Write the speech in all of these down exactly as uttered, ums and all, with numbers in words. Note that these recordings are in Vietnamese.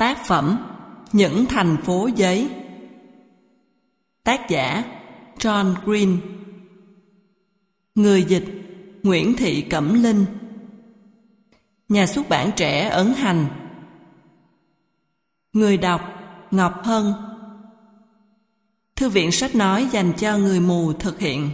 Tác phẩm Những thành phố giấy. Tác giả John Green. Người dịch Nguyễn Thị Cẩm Linh. Nhà xuất bản Trẻ ấn hành. Người đọc Ngọc Hân. Thư viện sách nói dành cho người mù thực hiện.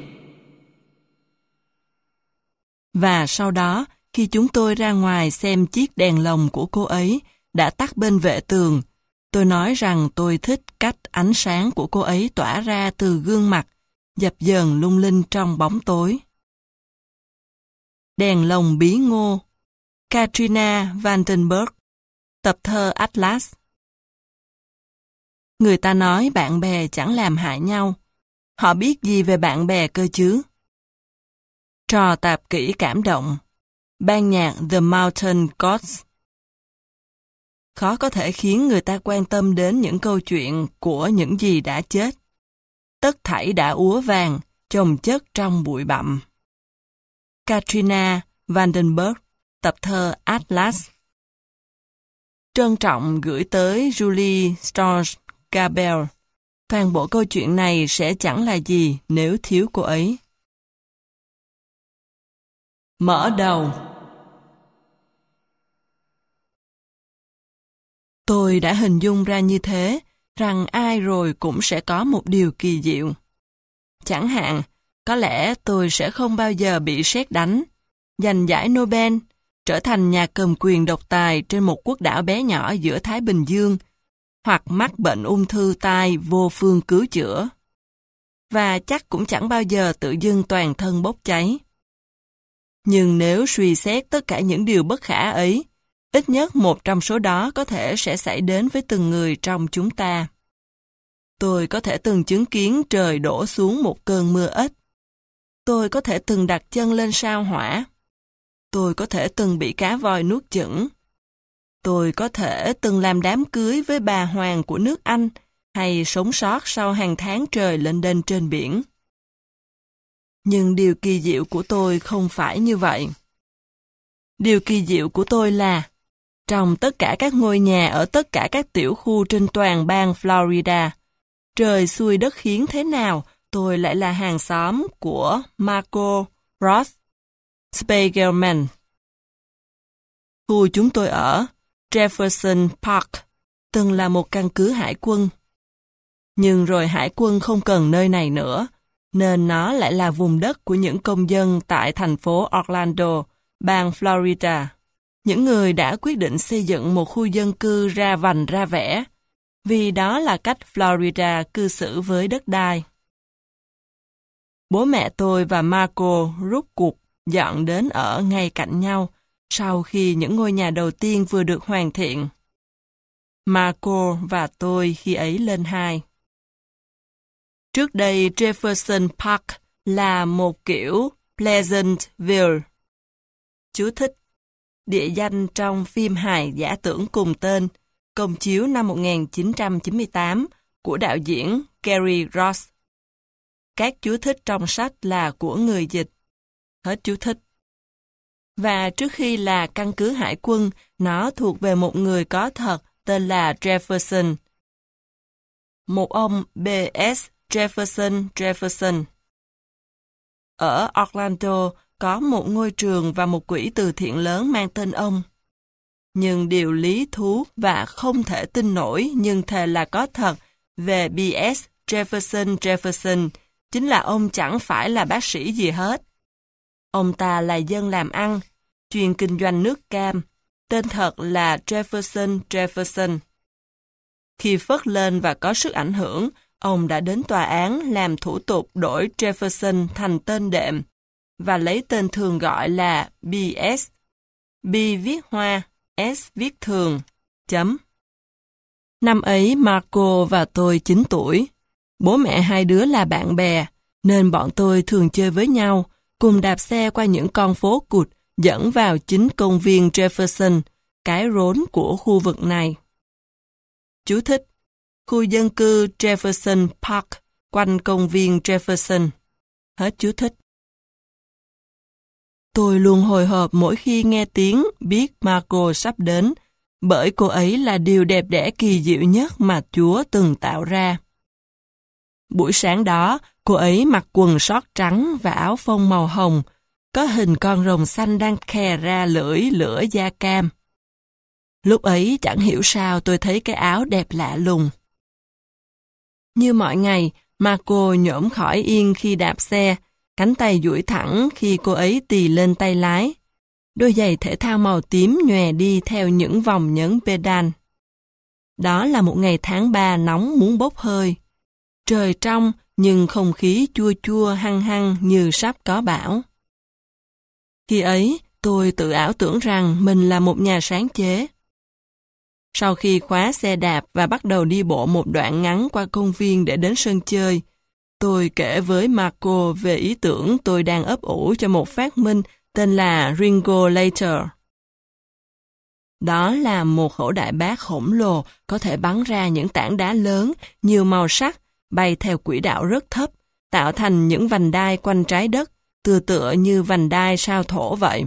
Và sau đó, khi chúng tôi ra ngoài xem chiếc đèn lồng của cô ấy đã tắt bên vệ tường, tôi nói rằng tôi thích cách ánh sáng của cô ấy tỏa ra từ gương mặt, dập dờn lung linh trong bóng tối. Đèn lồng bí ngô. Katrina Vandenberg. Tập thơ Atlas. Người ta nói bạn bè chẳng làm hại nhau. Họ biết gì về bạn bè cơ chứ? Trò tạp kỹ cảm động. Ban nhạc The Mountain Gods. Khó có thể khiến người ta quan tâm đến những câu chuyện của những gì đã chết. Tất thảy đã úa vàng, chồng chất trong bụi bặm. Katrina Vandenberg. Tập thơ Atlas. Trân trọng gửi tới Julie Storch Gabel. Toàn bộ câu chuyện này sẽ chẳng là gì nếu thiếu cô ấy. Mở đầu. Tôi đã hình dung ra như thế, rằng ai rồi cũng sẽ có một điều kỳ diệu. Chẳng hạn, có lẽ tôi sẽ không bao giờ bị sét đánh, giành giải Nobel, trở thành nhà cầm quyền độc tài trên một quốc đảo bé nhỏ giữa Thái Bình Dương, hoặc mắc bệnh ung thư tai vô phương cứu chữa. Và chắc cũng chẳng bao giờ tự dưng toàn thân bốc cháy. Nhưng nếu suy xét tất cả những điều bất khả ấy, ít nhất một trong số đó có thể sẽ xảy đến với từng người trong chúng ta. Tôi có thể từng chứng kiến trời đổ xuống một cơn mưa ếch. Tôi có thể từng đặt chân lên sao hỏa. Tôi có thể từng bị cá voi nuốt chửng. Tôi có thể từng làm đám cưới với bà hoàng của nước Anh hay sống sót sau hàng tháng trời lênh đênh trên biển. Nhưng điều kỳ diệu của tôi không phải như vậy. Điều kỳ diệu của tôi là trong tất cả các ngôi nhà ở tất cả các tiểu khu trên toàn bang Florida, trời xui đất khiến thế nào, tôi lại là hàng xóm của Marco Ross Spiegelman. Khu chúng tôi ở, Jefferson Park, từng là một căn cứ hải quân. Nhưng rồi hải quân không cần nơi này nữa, nên nó lại là vùng đất của những công dân tại thành phố Orlando, bang Florida. Những người đã quyết định xây dựng một khu dân cư ra vành ra vẽ, vì đó là cách Florida cư xử với đất đai. Bố mẹ tôi và Marco rút cuộc dọn đến ở ngay cạnh nhau sau khi những ngôi nhà đầu tiên vừa được hoàn thiện. Marco và tôi khi ấy lên hai. Trước đây Jefferson Park là một kiểu Pleasantville. Chú thích: địa danh trong phim hài giả tưởng cùng tên, công chiếu năm một nghìn chín trăm chín mươi tám của đạo diễn Gary Ross. Các chú thích trong sách là của người dịch. Hết chú thích. Và trước khi là căn cứ hải quân, nó thuộc về một người có thật tên là Jefferson. Một ông B S Jefferson Jefferson. Ở Orlando có một ngôi trường và một quỹ từ thiện lớn mang tên ông. Nhưng điều lý thú và không thể tin nổi nhưng thề là có thật về B S Jefferson Jefferson chính là ông chẳng phải là bác sĩ gì hết. Ông ta là dân làm ăn, chuyên kinh doanh nước cam, tên thật là Jefferson Jefferson. Khi phất lên và có sức ảnh hưởng, ông đã đến tòa án làm thủ tục đổi Jefferson thành tên đệm và lấy tên thường gọi là B S. B viết hoa, S viết thường, chấm. Năm ấy Marco và tôi chín tuổi. Bố mẹ hai đứa là bạn bè, nên bọn tôi thường chơi với nhau, cùng đạp xe qua những con phố cụt dẫn vào chính công viên Jefferson, cái rốn của khu vực này. Chú thích: khu dân cư Jefferson Park quanh công viên Jefferson. Hết chú thích. Tôi luôn hồi hộp mỗi khi nghe tiếng biết Marco sắp đến, bởi cô ấy là điều đẹp đẽ kỳ diệu nhất mà Chúa từng tạo ra. Buổi sáng đó, cô ấy mặc quần sót trắng và áo phông màu hồng, có hình con rồng xanh đang khè ra lưỡi lửa da cam. Lúc ấy chẳng hiểu sao tôi thấy cái áo đẹp lạ lùng. Như mọi ngày, Marco nhổm khỏi yên khi đạp xe, cánh tay duỗi thẳng khi cô ấy tì lên tay lái. Đôi giày thể thao màu tím nhòe đi theo những vòng nhấn pedal. Đó là một ngày tháng ba nóng muốn bốc hơi. Trời trong nhưng không khí chua chua hăng hăng như sắp có bão. Khi ấy, tôi tự ảo tưởng rằng mình là một nhà sáng chế. Sau khi khóa xe đạp và bắt đầu đi bộ một đoạn ngắn qua công viên để đến sân chơi, tôi kể với Marco về ý tưởng tôi đang ấp ủ cho một phát minh tên là Ringo Later. Đó là một khẩu đại bác khổng lồ có thể bắn ra những tảng đá lớn, nhiều màu sắc, bay theo quỹ đạo rất thấp, tạo thành những vành đai quanh trái đất, tựa tựa như vành đai sao thổ vậy.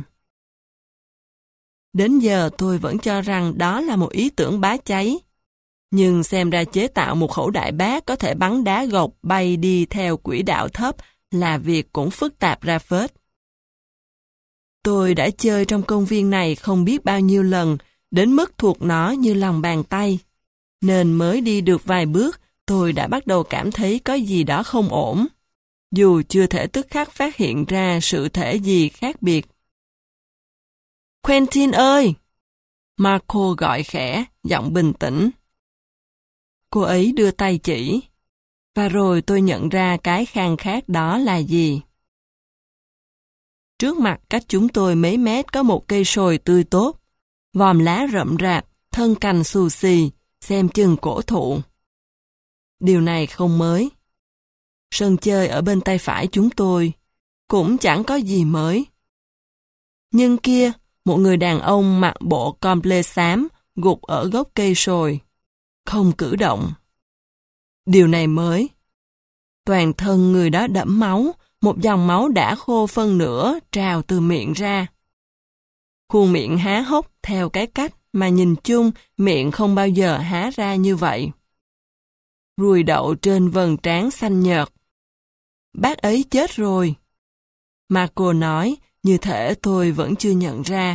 Đến giờ tôi vẫn cho rằng đó là một ý tưởng bá cháy. Nhưng xem ra chế tạo một khẩu đại bác có thể bắn đá gộc bay đi theo quỹ đạo thấp là việc cũng phức tạp ra phết. Tôi đã chơi trong công viên này không biết bao nhiêu lần, đến mức thuộc nó như lòng bàn tay. Nên mới đi được vài bước, tôi đã bắt đầu cảm thấy có gì đó không ổn. Dù chưa thể tức khắc phát hiện ra sự thể gì khác biệt. Quentin ơi! Marco gọi khẽ, giọng bình tĩnh. Cô ấy đưa tay chỉ. Và rồi tôi nhận ra cái khang khác đó là gì. Trước mặt cách chúng tôi mấy mét có một cây sồi tươi tốt. Vòm lá rậm rạp, thân cành xù xì, xem chừng cổ thụ. Điều này không mới. Sân chơi ở bên tay phải chúng tôi cũng chẳng có gì mới. Nhưng kia, một người đàn ông mặc bộ comple xám gục ở gốc cây sồi, không cử động. Điều này mới. Toàn thân người đó đẫm máu, một dòng máu đã khô phân nửa trào từ miệng ra. Khuôn miệng há hốc theo cái cách mà nhìn chung miệng không bao giờ há ra như vậy. Ruồi đậu trên vầng trán xanh nhợt. Bác ấy chết rồi. Marco nói, như thể tôi vẫn chưa nhận ra.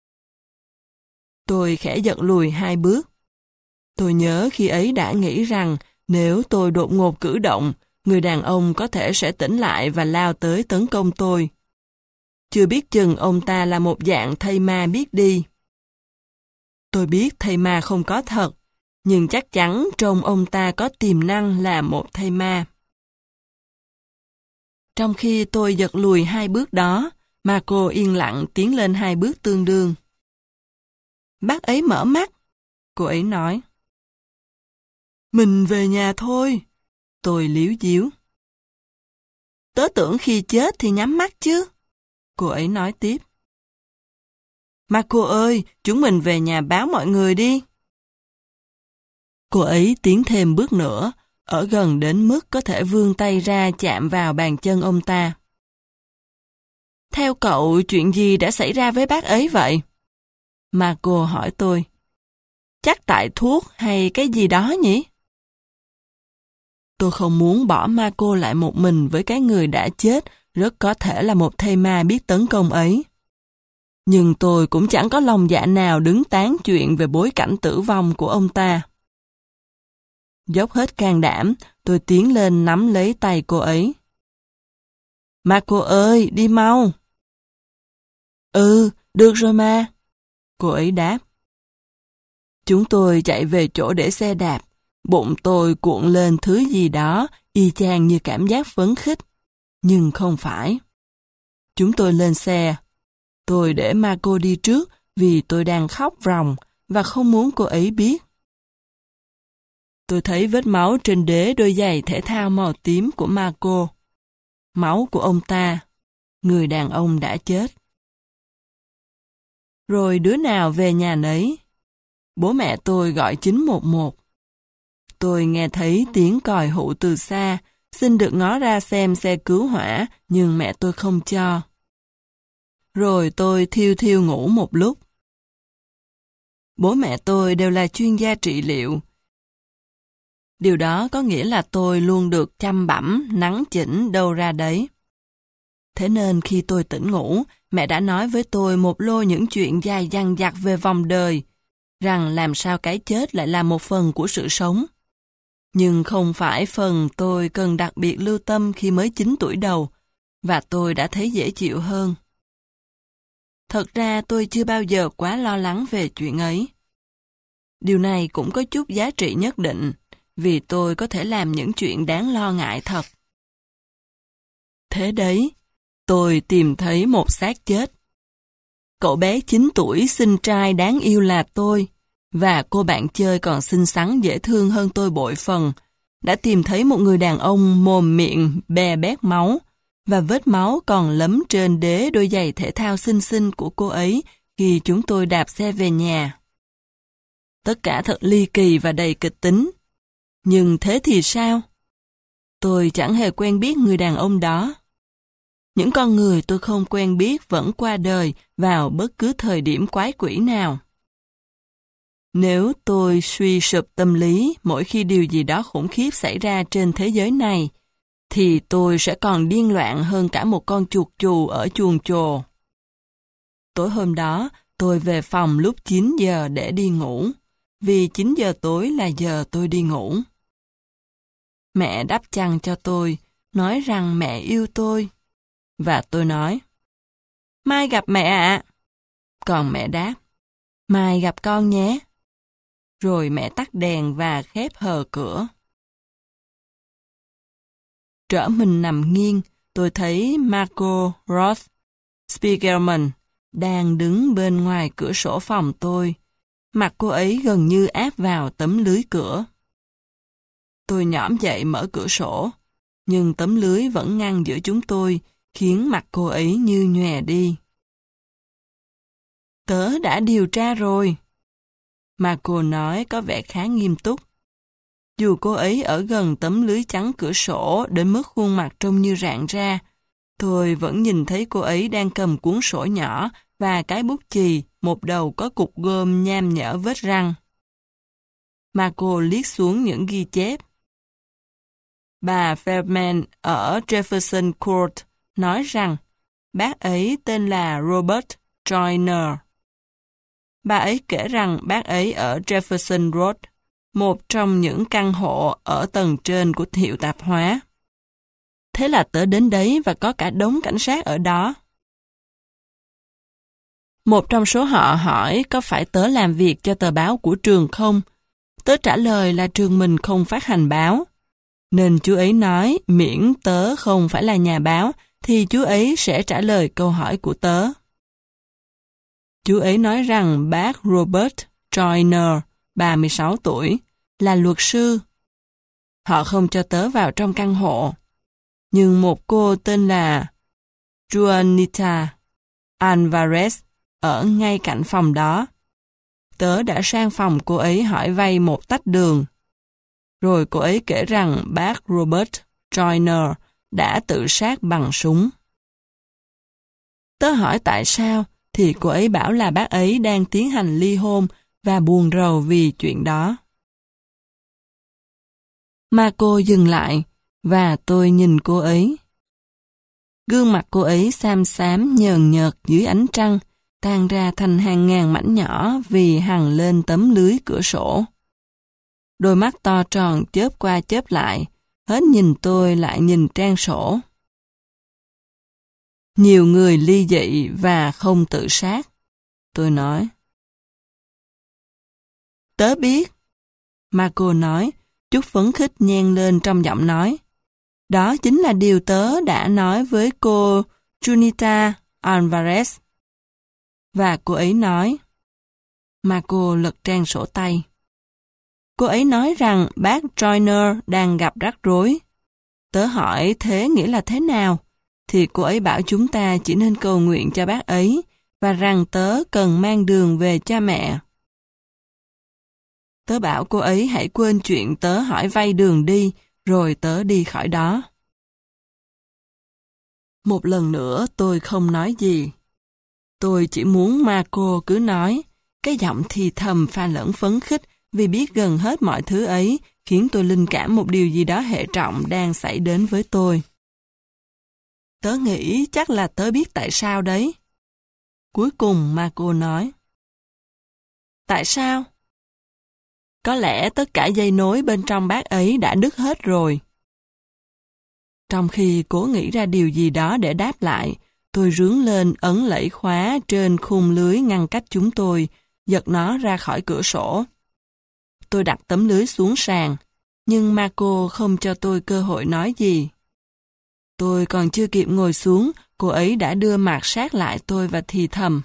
Tôi khẽ giật lùi hai bước. Tôi nhớ khi ấy đã nghĩ rằng nếu tôi đột ngột cử động, người đàn ông có thể sẽ tỉnh lại và lao tới tấn công tôi. Chưa biết chừng ông ta là một dạng thây ma biết đi. Tôi biết thây ma không có thật, nhưng chắc chắn trông ông ta có tiềm năng là một thây ma. Trong khi tôi giật lùi hai bước đó, Marco yên lặng tiến lên hai bước tương đương. Bác ấy mở mắt, cô ấy nói. Mình về nhà thôi, tôi líu díu. Tớ tưởng khi chết thì nhắm mắt chứ, cô ấy nói tiếp. Marco ơi, chúng mình về nhà báo mọi người đi. Cô ấy tiến thêm bước nữa, ở gần đến mức có thể vươn tay ra chạm vào bàn chân ông ta. Theo cậu, chuyện gì đã xảy ra với bác ấy vậy? Marco hỏi tôi. Chắc tại thuốc hay cái gì đó nhỉ? Tôi không muốn bỏ Marco lại một mình với cái người đã chết, rất có thể là một thây ma biết tấn công ấy. Nhưng tôi cũng chẳng có lòng dạ nào đứng tán chuyện về bối cảnh tử vong của ông ta. Dốc hết can đảm, tôi tiến lên nắm lấy tay cô ấy. Marco ơi, đi mau. Ừ, được rồi mà. Cô ấy đáp. Chúng tôi chạy về chỗ để xe đạp. Bụng tôi cuộn lên thứ gì đó, y chang như cảm giác phấn khích. Nhưng không phải. Chúng tôi lên xe. Tôi để Marco đi trước vì tôi đang khóc ròng và không muốn cô ấy biết. Tôi thấy vết máu trên đế đôi giày thể thao màu tím của Marco. Máu của ông ta. Người đàn ông đã chết. Rồi đứa nào về nhà nấy. Bố mẹ tôi gọi chín một một. Tôi nghe thấy tiếng còi hụ từ xa, xin được ngó ra xem xe cứu hỏa, nhưng mẹ tôi không cho. Rồi tôi thiêu thiêu ngủ một lúc. Bố mẹ tôi đều là chuyên gia trị liệu. Điều đó có nghĩa là tôi luôn được chăm bẵm, nắn chỉnh đâu ra đấy. Thế nên khi tôi tỉnh ngủ, mẹ đã nói với tôi một lô những chuyện dài dằng dặc về vòng đời, rằng làm sao cái chết lại là một phần của sự sống. Nhưng không phải phần tôi cần đặc biệt lưu tâm khi mới chín tuổi đầu, và tôi đã thấy dễ chịu hơn. Thật ra tôi chưa bao giờ quá lo lắng về chuyện ấy. Điều này cũng có chút giá trị nhất định, vì tôi có thể làm những chuyện đáng lo ngại thật. Thế đấy, tôi tìm thấy một xác chết. Cậu bé chín tuổi xinh trai đáng yêu là tôi, và cô bạn chơi còn xinh xắn dễ thương hơn tôi bội phần, đã tìm thấy một người đàn ông mồm miệng bè bét máu, và vết máu còn lấm trên đế đôi giày thể thao xinh xinh của cô ấy khi chúng tôi đạp xe về nhà. Tất cả thật ly kỳ và đầy kịch tính. Nhưng thế thì sao? Tôi chẳng hề quen biết người đàn ông đó. Những con người tôi không quen biết vẫn qua đời vào bất cứ thời điểm quái quỷ nào. Nếu tôi suy sụp tâm lý mỗi khi điều gì đó khủng khiếp xảy ra trên thế giới này, thì tôi sẽ còn điên loạn hơn cả một con chuột chù ở chuồng chồ. Tối hôm đó, tôi về phòng lúc chín giờ để đi ngủ, vì chín giờ tối là giờ tôi đi ngủ. Mẹ đắp chăn cho tôi, nói rằng mẹ yêu tôi. Và tôi nói, mai gặp mẹ ạ. Còn mẹ đáp, mai gặp con nhé. Rồi mẹ tắt đèn và khép hờ cửa. Trở mình nằm nghiêng, tôi thấy Margot Roth Spiegelman đang đứng bên ngoài cửa sổ phòng tôi. Mặt cô ấy gần như áp vào tấm lưới cửa. Tôi nhõm dậy mở cửa sổ, nhưng tấm lưới vẫn ngăn giữa chúng tôi, khiến mặt cô ấy như nhòe đi. Tớ đã điều tra rồi. Mà cô nói có vẻ khá nghiêm túc. Dù cô ấy ở gần tấm lưới chắn cửa sổ đến mức khuôn mặt trông như rạn ra, tôi vẫn nhìn thấy cô ấy đang cầm cuốn sổ nhỏ và cái bút chì, một đầu có cục gôm nham nhở vết răng. Mà cô liếc xuống những ghi chép. Bà Feldman ở Jefferson Court nói rằng bác ấy tên là Robert Joyner. Bà ấy kể rằng bác ấy ở Jefferson Road, một trong những căn hộ ở tầng trên của hiệu tạp hóa. Thế là tớ đến đấy và có cả đống cảnh sát ở đó. Một trong số họ hỏi có phải tớ làm việc cho tờ báo của trường không? Tớ trả lời là trường mình không phát hành báo. Nên chú ấy nói miễn tớ không phải là nhà báo thì chú ấy sẽ trả lời câu hỏi của tớ. Chú ấy nói rằng bác Robert Joyner, ba mươi sáu tuổi, là luật sư. Họ không cho tớ vào trong căn hộ. Nhưng một cô tên là Juanita Alvarez ở ngay cạnh phòng đó. Tớ đã sang phòng cô ấy hỏi vay một tách đường. Rồi cô ấy kể rằng bác Robert Joyner đã tự sát bằng súng. Tớ hỏi tại sao, thì cô ấy bảo là bác ấy đang tiến hành ly hôn và buồn rầu vì chuyện đó. Mà cô dừng lại, và tôi nhìn cô ấy. Gương mặt cô ấy xám xám nhờn nhợt dưới ánh trăng, tan ra thành hàng ngàn mảnh nhỏ vì hằn lên tấm lưới cửa sổ. Đôi mắt to tròn chớp qua chớp lại, hết nhìn tôi lại nhìn trang sổ. Nhiều người ly dị và không tự sát, tôi nói. Tớ biết. Mà cô nói, chút phấn khích nhen lên trong giọng nói. Đó chính là điều tớ đã nói với cô Junita Alvarez. Và cô ấy nói. Mà cô lật trang sổ tay. Cô ấy nói rằng bác Joyner đang gặp rắc rối. Tớ hỏi thế nghĩa là thế nào? Thì cô ấy bảo chúng ta chỉ nên cầu nguyện cho bác ấy và rằng tớ cần mang đường về cho mẹ. Tớ bảo cô ấy hãy quên chuyện tớ hỏi vay đường đi, rồi tớ đi khỏi đó. Một lần nữa tôi không nói gì. Tôi chỉ muốn Marco cứ nói, Cái giọng thì thầm pha lẫn phấn khích vì biết gần hết mọi thứ ấy khiến tôi linh cảm một điều gì đó hệ trọng đang xảy đến với tôi. Tớ nghĩ chắc là tớ biết tại sao đấy. Cuối cùng Marco nói. Tại sao? Có lẽ tất cả dây nối bên trong bát ấy đã đứt hết rồi. Trong khi cố nghĩ ra điều gì đó để đáp lại, tôi rướn lên ấn lẫy khóa trên khung lưới ngăn cách chúng tôi, giật nó ra khỏi cửa sổ. Tôi đặt tấm lưới xuống sàn, nhưng Marco không cho tôi cơ hội nói gì. Tôi còn chưa kịp ngồi xuống, cô ấy đã đưa mặt sát lại tôi và thì thầm.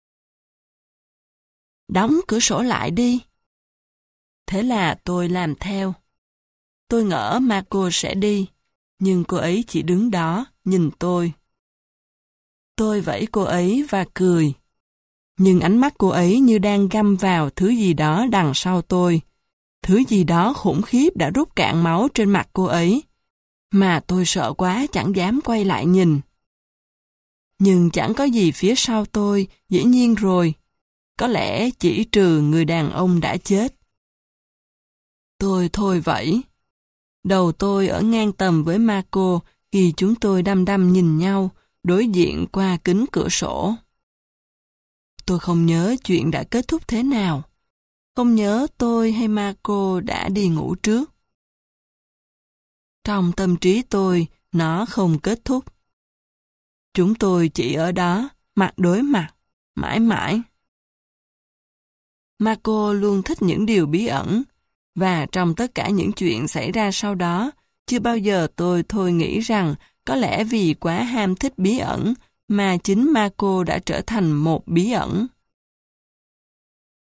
Đóng cửa sổ lại đi. Thế là tôi làm theo. Tôi ngỡ Marco sẽ đi, nhưng cô ấy chỉ đứng đó, nhìn tôi. Tôi vẫy cô ấy và cười. Nhưng ánh mắt cô ấy như đang găm vào thứ gì đó đằng sau tôi. Thứ gì đó khủng khiếp đã rút cạn máu trên mặt cô ấy, mà tôi sợ quá chẳng dám quay lại nhìn. Nhưng chẳng có gì phía sau tôi, dĩ nhiên rồi. Có lẽ chỉ trừ người đàn ông đã chết. Tôi thôi vẫy. Đầu tôi ở ngang tầm với Marco khi chúng tôi đăm đăm nhìn nhau, đối diện qua kính cửa sổ. Tôi không nhớ chuyện đã kết thúc thế nào. Không nhớ tôi hay Marco đã đi ngủ trước. Trong tâm trí tôi, nó không kết thúc. Chúng tôi chỉ ở đó, mặt đối mặt, mãi mãi. Marco luôn thích những điều bí ẩn, và trong tất cả những chuyện xảy ra sau đó, chưa bao giờ tôi thôi nghĩ rằng có lẽ vì quá ham thích bí ẩn mà chính Marco đã trở thành một bí ẩn.